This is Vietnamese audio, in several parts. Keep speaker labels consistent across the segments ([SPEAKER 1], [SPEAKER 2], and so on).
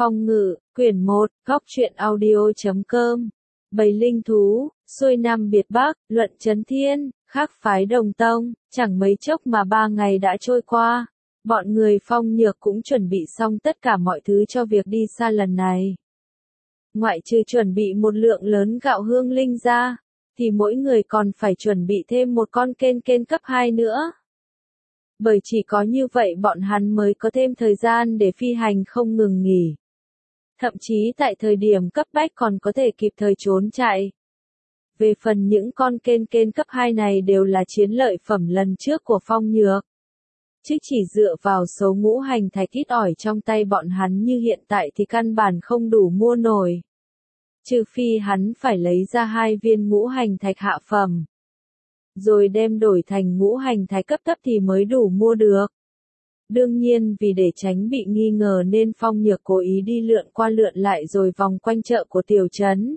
[SPEAKER 1] Phong ngự, quyển 1, góc truyện audio.com. Bầy linh thú, xuôi nam biệt bắc, luận chấn thiên, khác phái đồng tông, chẳng mấy chốc mà 3 ngày đã trôi qua. Bọn người Phong Nhược cũng chuẩn bị xong tất cả mọi thứ cho việc đi xa lần này. Ngoại trừ chuẩn bị một lượng lớn gạo hương linh ra, thì mỗi người còn phải chuẩn bị thêm một con kên cấp 2 nữa. Bởi chỉ có như vậy bọn hắn mới có thêm thời gian để phi hành không ngừng nghỉ. Thậm chí tại thời điểm cấp bách còn có thể kịp thời trốn chạy. Về phần những con kên cấp 2 này đều là chiến lợi phẩm lần trước của Phong Nhược. Chứ chỉ dựa vào số ngũ hành thạch ít ỏi trong tay bọn hắn như hiện tại thì căn bản không đủ mua nổi. Trừ phi hắn phải lấy ra 2 viên ngũ hành thạch hạ phẩm. Rồi đem đổi thành ngũ hành thạch cấp thấp thì mới đủ mua được. Đương nhiên vì để tránh bị nghi ngờ nên Phong Nhược cố ý đi lượn qua lượn lại rồi vòng quanh chợ của tiểu trấn.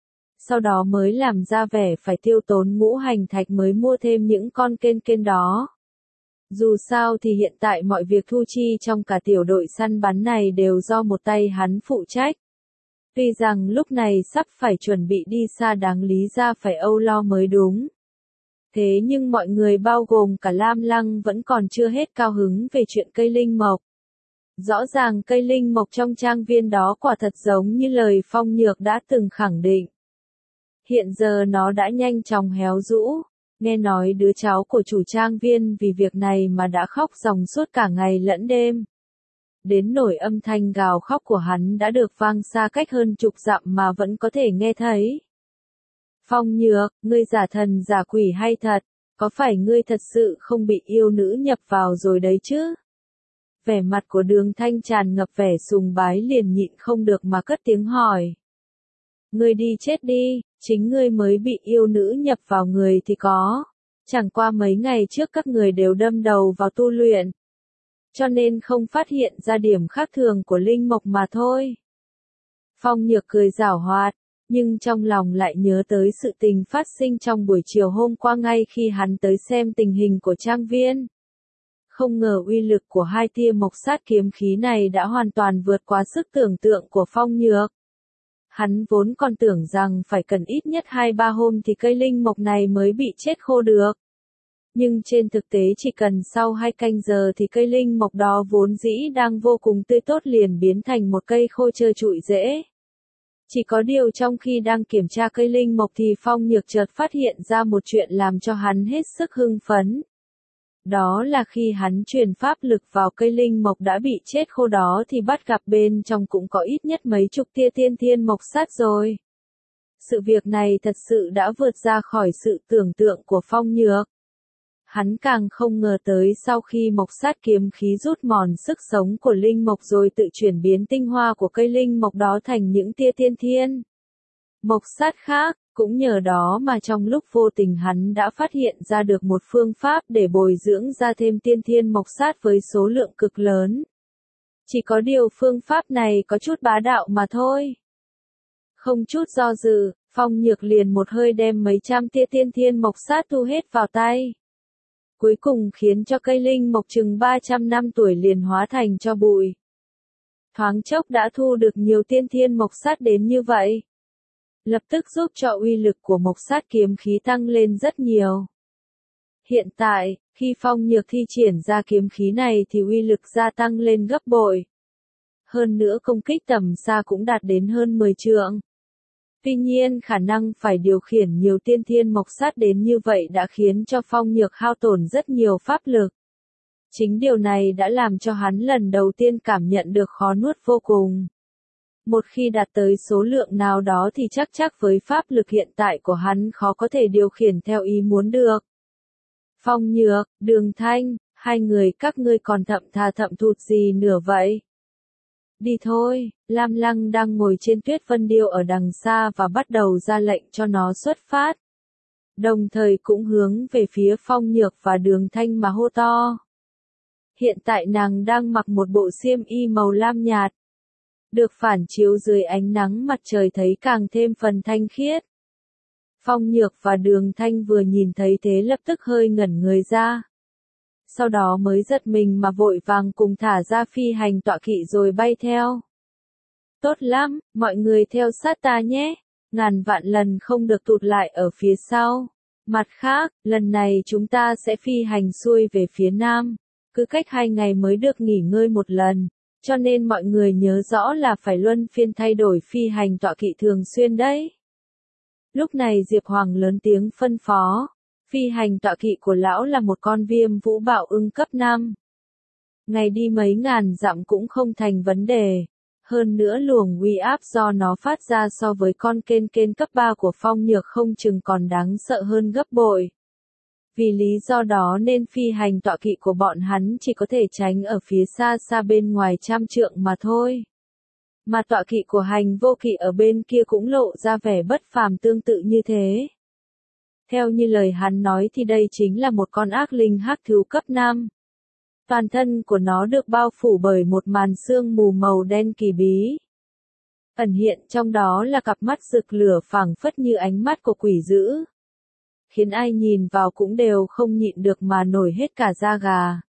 [SPEAKER 1] Sau đó mới làm ra vẻ phải tiêu tốn ngũ hành thạch mới mua thêm những con kên đó. Dù sao thì hiện tại mọi việc thu chi trong cả tiểu đội săn bắn này đều do một tay hắn phụ trách. Tuy rằng lúc này sắp phải chuẩn bị đi xa đáng lý ra phải âu lo mới đúng. Thế nhưng mọi người bao gồm cả Lam Lăng vẫn còn chưa hết cao hứng về chuyện cây linh mộc. Rõ ràng cây linh mộc trong trang viên đó quả thật giống như lời Phong Nhược đã từng khẳng định. Hiện giờ nó đã nhanh chóng héo rũ, nghe nói đứa cháu của chủ trang viên vì việc này mà đã khóc ròng suốt cả ngày lẫn đêm. Đến nỗi âm thanh gào khóc của hắn đã được vang xa cách hơn chục dặm mà vẫn có thể nghe thấy. Phong Nhược, ngươi giả thần giả quỷ hay thật, có phải ngươi thật sự không bị yêu nữ nhập vào rồi đấy chứ? Vẻ mặt của Đường Thanh tràn ngập vẻ sùng bái liền nhịn không được mà cất tiếng hỏi. Ngươi đi chết đi, chính ngươi mới bị yêu nữ nhập vào người thì có. Chẳng qua mấy ngày trước các người đều đâm đầu vào tu luyện. Cho nên không phát hiện ra điểm khác thường của linh mộc mà thôi. Phong Nhược cười giảo hoạt, nhưng trong lòng lại nhớ tới sự tình phát sinh trong buổi chiều hôm qua ngay khi hắn tới xem tình hình của trang viên. Không ngờ uy lực của 2 tia mộc sát kiếm khí này đã hoàn toàn vượt quá sức tưởng tượng của Phong Nhược. Hắn vốn còn tưởng rằng phải cần ít nhất 2-3 hôm thì cây linh mộc này mới bị chết khô được. Nhưng trên thực tế chỉ cần sau 2 canh giờ thì cây linh mộc đó vốn dĩ đang vô cùng tươi tốt liền biến thành một cây khô trơ trụi rễ. Chỉ có điều trong khi đang kiểm tra cây linh mộc thì Phong Nhược chợt phát hiện ra một chuyện làm cho hắn hết sức hưng phấn. Đó là khi hắn truyền pháp lực vào cây linh mộc đã bị chết khô đó thì bắt gặp bên trong cũng có ít nhất mấy chục tia tiên thiên mộc sát rồi. Sự việc này thật sự đã vượt ra khỏi sự tưởng tượng của Phong Nhược. Hắn càng không ngờ tới sau khi mộc sát kiếm khí rút mòn sức sống của linh mộc rồi tự chuyển biến tinh hoa của cây linh mộc đó thành những tia tiên thiên mộc sát khác, cũng nhờ đó mà trong lúc vô tình hắn đã phát hiện ra được một phương pháp để bồi dưỡng ra thêm tiên thiên mộc sát với số lượng cực lớn. Chỉ có điều phương pháp này có chút bá đạo mà thôi. Không chút do dự, Phong Nhược liền một hơi đem mấy trăm tia tiên thiên mộc sát thu hết vào tay. Cuối cùng khiến cho cây linh mộc chừng 300 năm tuổi liền hóa thành cho bụi. Thoáng chốc đã thu được nhiều tiên thiên mộc sát đến như vậy. Lập tức giúp cho uy lực của mộc sát kiếm khí tăng lên rất nhiều. Hiện tại, khi Phong Nhược thi triển ra kiếm khí này thì uy lực gia tăng lên gấp bội. Hơn nữa công kích tầm xa cũng đạt đến hơn 10 trượng. Tuy nhiên khả năng phải điều khiển nhiều tiên thiên mộc sát đến như vậy đã khiến cho Phong Nhược hao tổn rất nhiều pháp lực. Chính điều này đã làm cho hắn lần đầu tiên cảm nhận được khó nuốt vô cùng. Một khi đạt tới số lượng nào đó thì chắc với pháp lực hiện tại của hắn khó có thể điều khiển theo ý muốn được. Phong Nhược, Đường Thanh, 2 người các ngươi còn thậm thụt gì nữa vậy? Đi thôi, Lam Lăng đang ngồi trên tuyết vân điêu ở đằng xa và bắt đầu ra lệnh cho nó xuất phát. Đồng thời cũng hướng về phía Phong Nhược và Đường Thanh mà hô to. Hiện tại nàng đang mặc một bộ xiêm y màu lam nhạt. Được phản chiếu dưới ánh nắng mặt trời thấy càng thêm phần thanh khiết. Phong Nhược và Đường Thanh vừa nhìn thấy thế lập tức hơi ngẩn người ra. Sau đó mới giật mình mà vội vàng cùng thả ra phi hành tọa kỵ rồi bay theo. Tốt lắm, mọi người theo sát ta nhé. Ngàn vạn lần không được tụt lại ở phía sau. Mặt khác, lần này chúng ta sẽ phi hành xuôi về phía nam. Cứ cách 2 ngày mới được nghỉ ngơi một lần. Cho nên mọi người nhớ rõ là phải luân phiên thay đổi phi hành tọa kỵ thường xuyên đấy. Lúc này Diệp Hoàng lớn tiếng phân phó. Phi hành tọa kỵ của lão là một con Viêm Vũ Bạo Ưng cấp 5. Ngày đi mấy ngàn dặm cũng không thành vấn đề. Hơn nữa luồng uy áp do nó phát ra so với con kên kên cấp 3 của Phong Nhược không chừng còn đáng sợ hơn gấp bội. Vì lý do đó nên phi hành tọa kỵ của bọn hắn chỉ có thể tránh ở phía xa xa bên ngoài 100 trượng mà thôi. Mà tọa kỵ của Hành Vô Kỵ ở bên kia cũng lộ ra vẻ bất phàm tương tự như thế. Theo như lời hắn nói thì đây chính là một con ác linh hắc thú cấp 5. Toàn thân của nó được bao phủ bởi một màn sương mù màu đen kỳ bí. Ẩn hiện trong đó là cặp mắt rực lửa phảng phất như ánh mắt của quỷ dữ. Khiến ai nhìn vào cũng đều không nhịn được mà nổi hết cả da gà.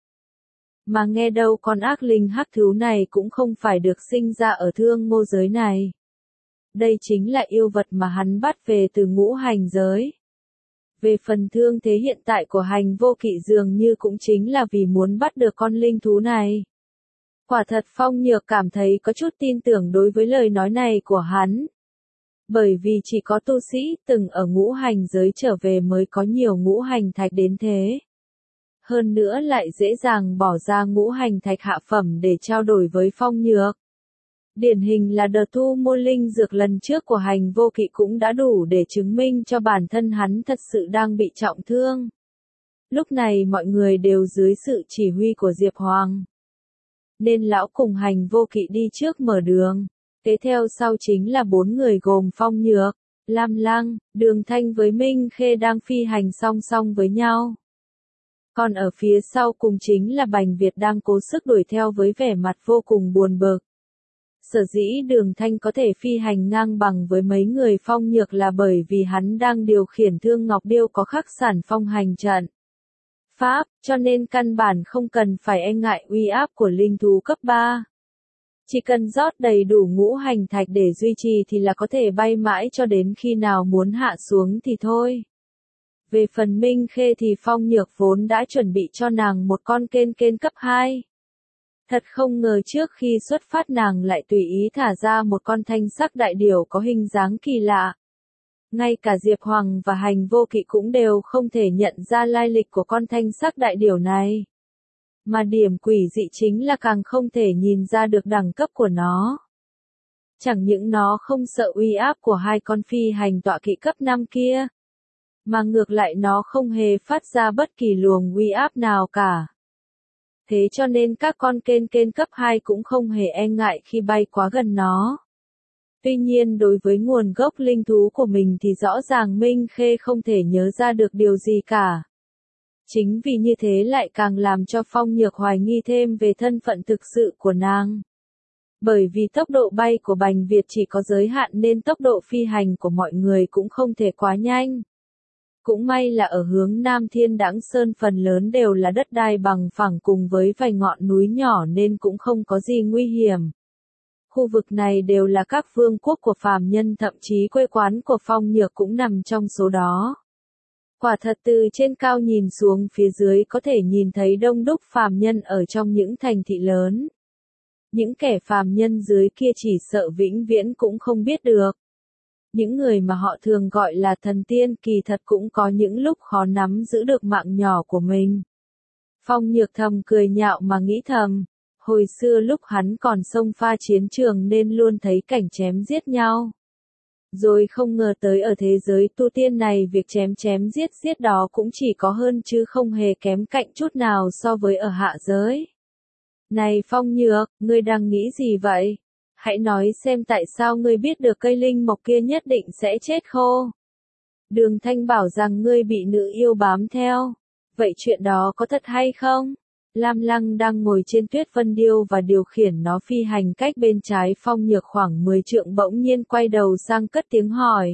[SPEAKER 1] Mà nghe đâu con ác linh hắc thú này cũng không phải được sinh ra ở thương ngô giới này. Đây chính là yêu vật mà hắn bắt về từ ngũ hành giới. Về phần thương thế hiện tại của Hành Vô Kỵ dường như cũng chính là vì muốn bắt được con linh thú này. Quả thật Phong Nhược cảm thấy có chút tin tưởng đối với lời nói này của hắn. Bởi vì chỉ có tu sĩ từng ở ngũ hành giới trở về mới có nhiều ngũ hành thạch đến thế. Hơn nữa lại dễ dàng bỏ ra ngũ hành thạch hạ phẩm để trao đổi với Phong Nhược. Điển hình là đợt thu mua linh dược lần trước của Hành Vô Kỵ cũng đã đủ để chứng minh cho bản thân hắn thật sự đang bị trọng thương. Lúc này mọi người đều dưới sự chỉ huy của Diệp Hoàng. Nên lão cùng Hành Vô Kỵ đi trước mở đường. Kế theo sau chính là 4 người gồm Phong Nhược, Lam Lăng, Đường Thanh với Minh Khê đang phi hành song song với nhau. Còn ở phía sau cùng chính là Bành Việt đang cố sức đuổi theo với vẻ mặt vô cùng buồn bực. Sở dĩ Đường Thanh có thể phi hành ngang bằng với mấy người Phong Nhược là bởi vì hắn đang điều khiển Thương Ngọc Điêu có khắc sản phong hành trận pháp, cho nên căn bản không cần phải e ngại uy áp của linh thú cấp 3. Chỉ cần rót đầy đủ ngũ hành thạch để duy trì thì là có thể bay mãi cho đến khi nào muốn hạ xuống thì thôi. Về phần Minh Khê thì Phong Nhược vốn đã chuẩn bị cho nàng một con kên kên cấp 2. Thật không ngờ trước khi xuất phát nàng lại tùy ý thả ra một con thanh sắc đại điểu có hình dáng kỳ lạ. Ngay cả Diệp Hoàng và Hành Vô Kỵ cũng đều không thể nhận ra lai lịch của con thanh sắc đại điểu này. Mà điểm quỷ dị chính là càng không thể nhìn ra được đẳng cấp của nó. Chẳng những nó không sợ uy áp của 2 con phi hành tọa kỵ cấp 5 kia, mà ngược lại nó không hề phát ra bất kỳ luồng uy áp nào cả. Thế cho nên các con kên kên cấp 2 cũng không hề e ngại khi bay quá gần nó. Tuy nhiên đối với nguồn gốc linh thú của mình thì rõ ràng Minh Khê không thể nhớ ra được điều gì cả. Chính vì như thế lại càng làm cho Phong Nhược hoài nghi thêm về thân phận thực sự của nàng. Bởi vì tốc độ bay của Bành Việt chỉ có giới hạn nên tốc độ phi hành của mọi người cũng không thể quá nhanh. Cũng may là ở hướng Nam Thiên Đãng Sơn phần lớn đều là đất đai bằng phẳng cùng với vài ngọn núi nhỏ nên cũng không có gì nguy hiểm. Khu vực này đều là các vương quốc của phàm nhân, thậm chí quê quán của Phong Nhược cũng nằm trong số đó. Quả thật từ trên cao nhìn xuống phía dưới có thể nhìn thấy đông đúc phàm nhân ở trong những thành thị lớn. Những kẻ phàm nhân dưới kia chỉ sợ vĩnh viễn cũng không biết được. Những người mà họ thường gọi là thần tiên kỳ thật cũng có những lúc khó nắm giữ được mạng nhỏ của mình. Phong Nhược thầm cười nhạo mà nghĩ thầm, hồi xưa lúc hắn còn xông pha chiến trường nên luôn thấy cảnh chém giết nhau. Rồi không ngờ tới ở thế giới tu tiên này việc chém giết đó cũng chỉ có hơn chứ không hề kém cạnh chút nào so với ở hạ giới. Này Phong Nhược, ngươi đang nghĩ gì vậy? Hãy nói xem tại sao ngươi biết được cây linh mộc kia nhất định sẽ chết khô. Đường Thanh bảo rằng ngươi bị nữ yêu bám theo. Vậy chuyện đó có thật hay không? Lam Lăng đang ngồi trên tuyết vân điêu và điều khiển nó phi hành cách bên trái Phong Nhược khoảng 10 trượng bỗng nhiên quay đầu sang cất tiếng hỏi.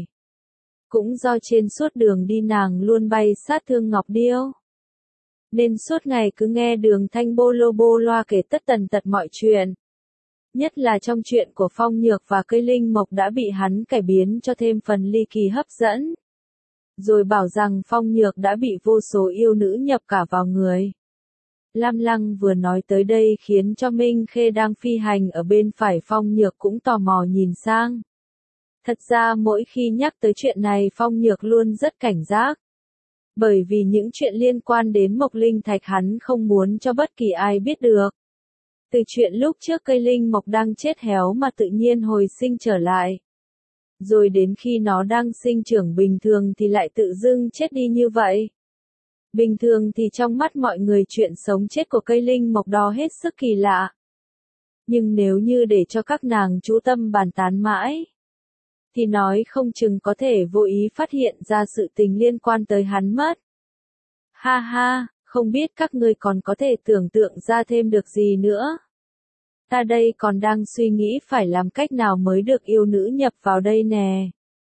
[SPEAKER 1] Cũng do trên suốt đường đi nàng luôn bay sát Thương Ngọc Điêu. Nên suốt ngày cứ nghe Đường Thanh bô lô bô loa kể tất tần tật mọi chuyện. Nhất là trong chuyện của Phong Nhược và cây linh mộc đã bị hắn cải biến cho thêm phần ly kỳ hấp dẫn. Rồi bảo rằng Phong Nhược đã bị vô số yêu nữ nhập cả vào người. Lam Lăng vừa nói tới đây khiến cho Minh Khê đang phi hành ở bên phải Phong Nhược cũng tò mò nhìn sang. Thật ra mỗi khi nhắc tới chuyện này Phong Nhược luôn rất cảnh giác. Bởi vì những chuyện liên quan đến Mộc Linh Thạch hắn không muốn cho bất kỳ ai biết được. Từ chuyện lúc trước cây linh mộc đang chết héo mà tự nhiên hồi sinh trở lại. Rồi đến khi nó đang sinh trưởng bình thường thì lại tự dưng chết đi như vậy. Bình thường thì trong mắt mọi người chuyện sống chết của cây linh mộc đó hết sức kỳ lạ. Nhưng nếu như để cho các nàng chú tâm bàn tán mãi, thì nói không chừng có thể vô ý phát hiện ra sự tình liên quan tới hắn mất. Ha ha, không biết các ngươi còn có thể tưởng tượng ra thêm được gì nữa. Ta đây còn đang suy nghĩ phải làm cách nào mới được yêu nữ nhập vào đây nè.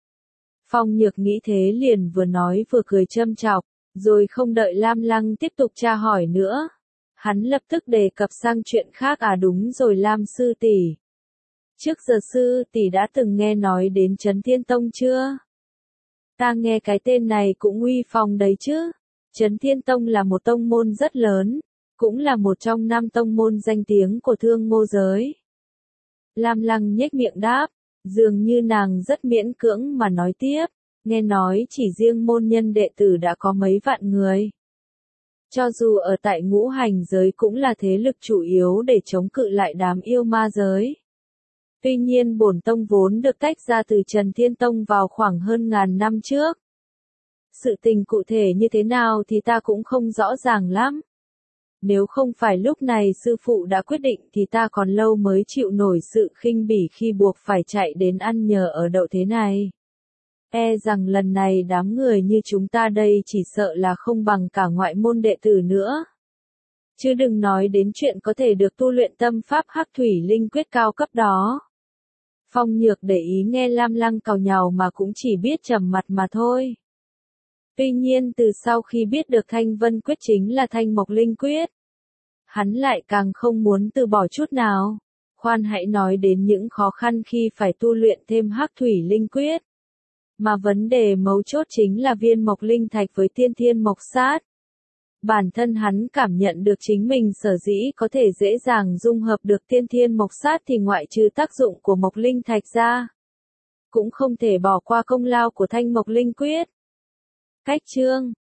[SPEAKER 1] Phong Nhược nghĩ thế liền vừa nói vừa cười châm chọc, rồi không đợi Lam Lăng tiếp tục tra hỏi nữa. Hắn lập tức đề cập sang chuyện khác. À đúng rồi Lam sư tỷ. Trước giờ sư tỷ đã từng nghe nói đến Chấn Thiên Tông chưa? Ta nghe cái tên này cũng uy phong đấy chứ. Chấn Thiên Tông là một tông môn rất lớn, cũng là một trong 5 tông môn danh tiếng của Thương Ngô giới. Lam Lăng nhếch miệng đáp, dường như nàng rất miễn cưỡng mà nói tiếp, nghe nói chỉ riêng môn nhân đệ tử đã có mấy vạn người. Cho dù ở tại Ngũ Hành giới cũng là thế lực chủ yếu để chống cự lại đám yêu ma giới. Tuy nhiên bổn tông vốn được tách ra từ Trần Thiên Tông vào khoảng hơn ngàn năm trước. Sự tình cụ thể như thế nào thì ta cũng không rõ ràng lắm. Nếu không phải lúc này sư phụ đã quyết định thì ta còn lâu mới chịu nổi sự khinh bỉ khi buộc phải chạy đến ăn nhờ ở đậu thế này. E rằng lần này đám người như chúng ta đây chỉ sợ là không bằng cả ngoại môn đệ tử nữa. Chứ đừng nói đến chuyện có thể được tu luyện tâm pháp Hắc Thủy Linh Quyết cao cấp đó. Phong Nhược để ý nghe Lam Lăng càu nhàu mà cũng chỉ biết trầm mặt mà thôi. Tuy nhiên từ sau khi biết được Thanh Vân Quyết chính là Thanh Mộc Linh Quyết, hắn lại càng không muốn từ bỏ chút nào. Khoan hãy nói đến những khó khăn khi phải tu luyện thêm Hắc Thủy Linh Quyết. Mà vấn đề mấu chốt chính là viên Mộc Linh Thạch với tiên thiên mộc sát. Bản thân hắn cảm nhận được chính mình sở dĩ có thể dễ dàng dung hợp được tiên thiên mộc sát thì ngoại trừ tác dụng của Mộc Linh Thạch ra, cũng không thể bỏ qua công lao của Thanh Mộc Linh Quyết. Cách chương